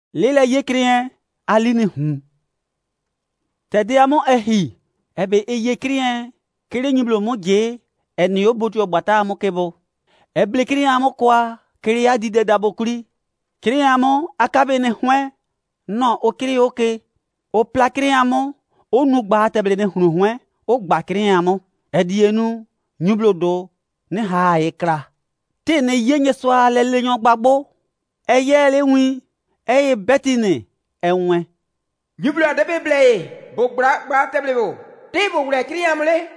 Lila yekrien aline hun. Tede amo ehi ebe yekrien kire nyiblo mo je eni obotu ogbata amo kebo. Eble krien amo kwa kire adide dabokuri. Krien amo akabe ne hwen no okiri oke. O pla krien amo onu gba teble ne hunu hwen o gba krien amo. Edienu nyiblo do ne ha ekra. Te ne yenye swa lele nyon gbagbo. Eye le wi eye betine enwe. Nyiblo adebe bleye bo gba teble bo. Te bo wure krien amle.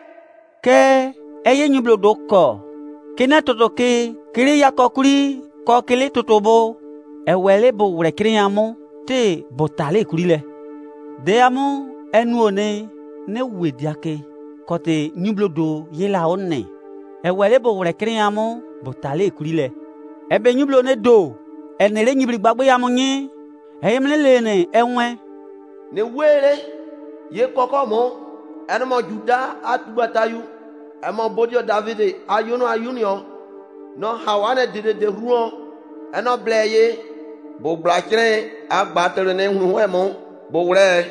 Ke eye nyiblo do ko. Kena toto ke kiri yakokuri ko kele totobo. Ewele bo wure krien amo te botale kurile. De amo enu one ne wediake kote nyiblo do yela one. Ewele bo wure krien amo botale kurile. Ebe nyiblo ne do enele nyibli gbagbe yamo nyi eyemle lene enwe. Ne wele ye koko mo enmo Juda atubatayu emo bodio David ayunio no hawane de ruo eno bleye bo blakre agbatere ne hu emo bo wure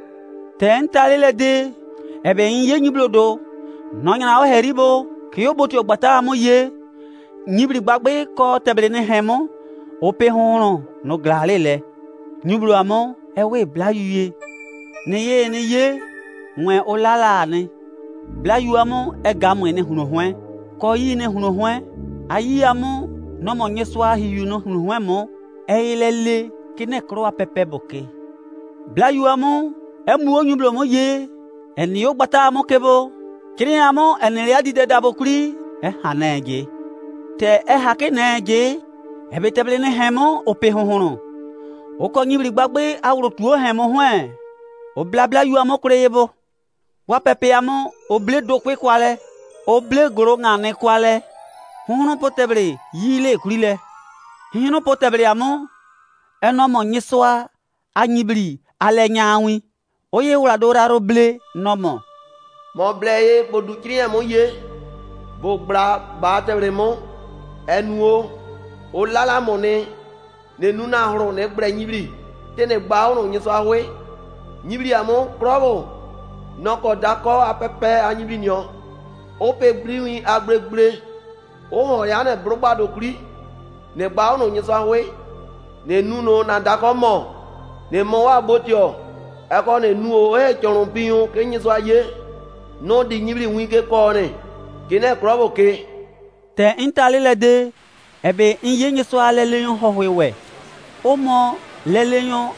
ten talile de ebe yin nyiblo do no nyana o heribo ki oboti ogbata mo ye nyibli gbagbe ko teble ne hemo ope hono no glale le nyiblo amo ewe blayuye ne ye nwe olala ne blayu amo egamo ne hunu hwen ko yi ne hunu hwen ayi amo no mo nyeswa hiyu no hunu hwen mo eyelele kine kro apepe boke blayu amo emu onyublo mo ye eni ogbata amo kebo kiri amo eni adide dabokuri haneje te hakeneje ebe teble ne hemo ope hono oko nyibli gbagbe awro tuo hemo hwen o blabla yu amo kreyebo wa pepe amo oble dokwe kwale oble goro ngane kwale hono poteble yile kurile hino poteble amo eno mo nyiswa anyibli ale nyawi oye wura dora roble nomo mo bleye bodu krien mo ye bo bra ba teble mo enuo o lala mone ne nuna horo ne gbre nyibli tene gba ono nyiso ahwe nyibli amo krobo noko dako apepe anyibli nyo o pe briwi agbregbre o ho ya ne brogbado kuri ne gba ono nyiso ahwe ne nuno na dako mo ne mo wa botio eko ne nuo e chorun biun ke nyiso aye no di nyibli winke ko ne kine krobo ke te intalile de ebe inyenye so aleleyon hohwewe omo leleyon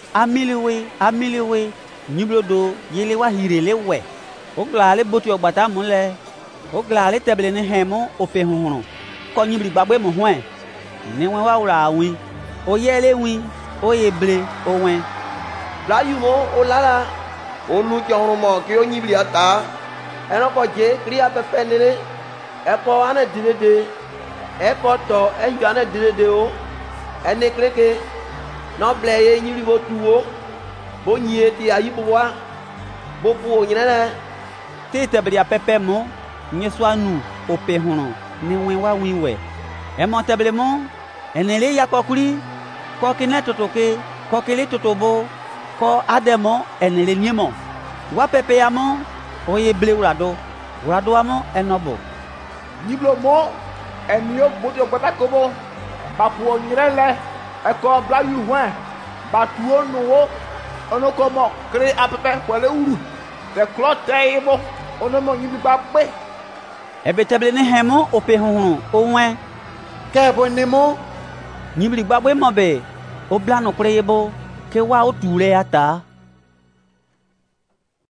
amiliwe nyiblo do yele wa hirele we oglale boti ogbata mule oglale teble ne hemo ofe hunhun ko nyibli gbagbe mo hwen ni won wa ura win oyele win oyeble owen blayu mo olala onu jorun mo ki o nyibli ata enoko je kri apepe nele eko ane dilede eko to eyu ane dilede o ene kreke no bleye nyibli bo tuwo bo nyie ti ayibuwa bo pu onyina te teble apepe mo nyeswa nu ope hono ni wen wa win we e mo teble mo enele yakokuri ko kine totoke ko kele totobo ko ademo enele nyemo wa pepe amo oye ble urado amo enobo Nyiblo mo enio bodio gbata kobo bapu onyirele eko blayu hwen batuo nuwo onoko mo kre apepe kwele uru te klote ibo onomo nyibli gbagbe ebe teble ne hemo ope hunhun onwe ke bo nimo nyibli gbagbe mo be oblano kreyebo ke wa oture ata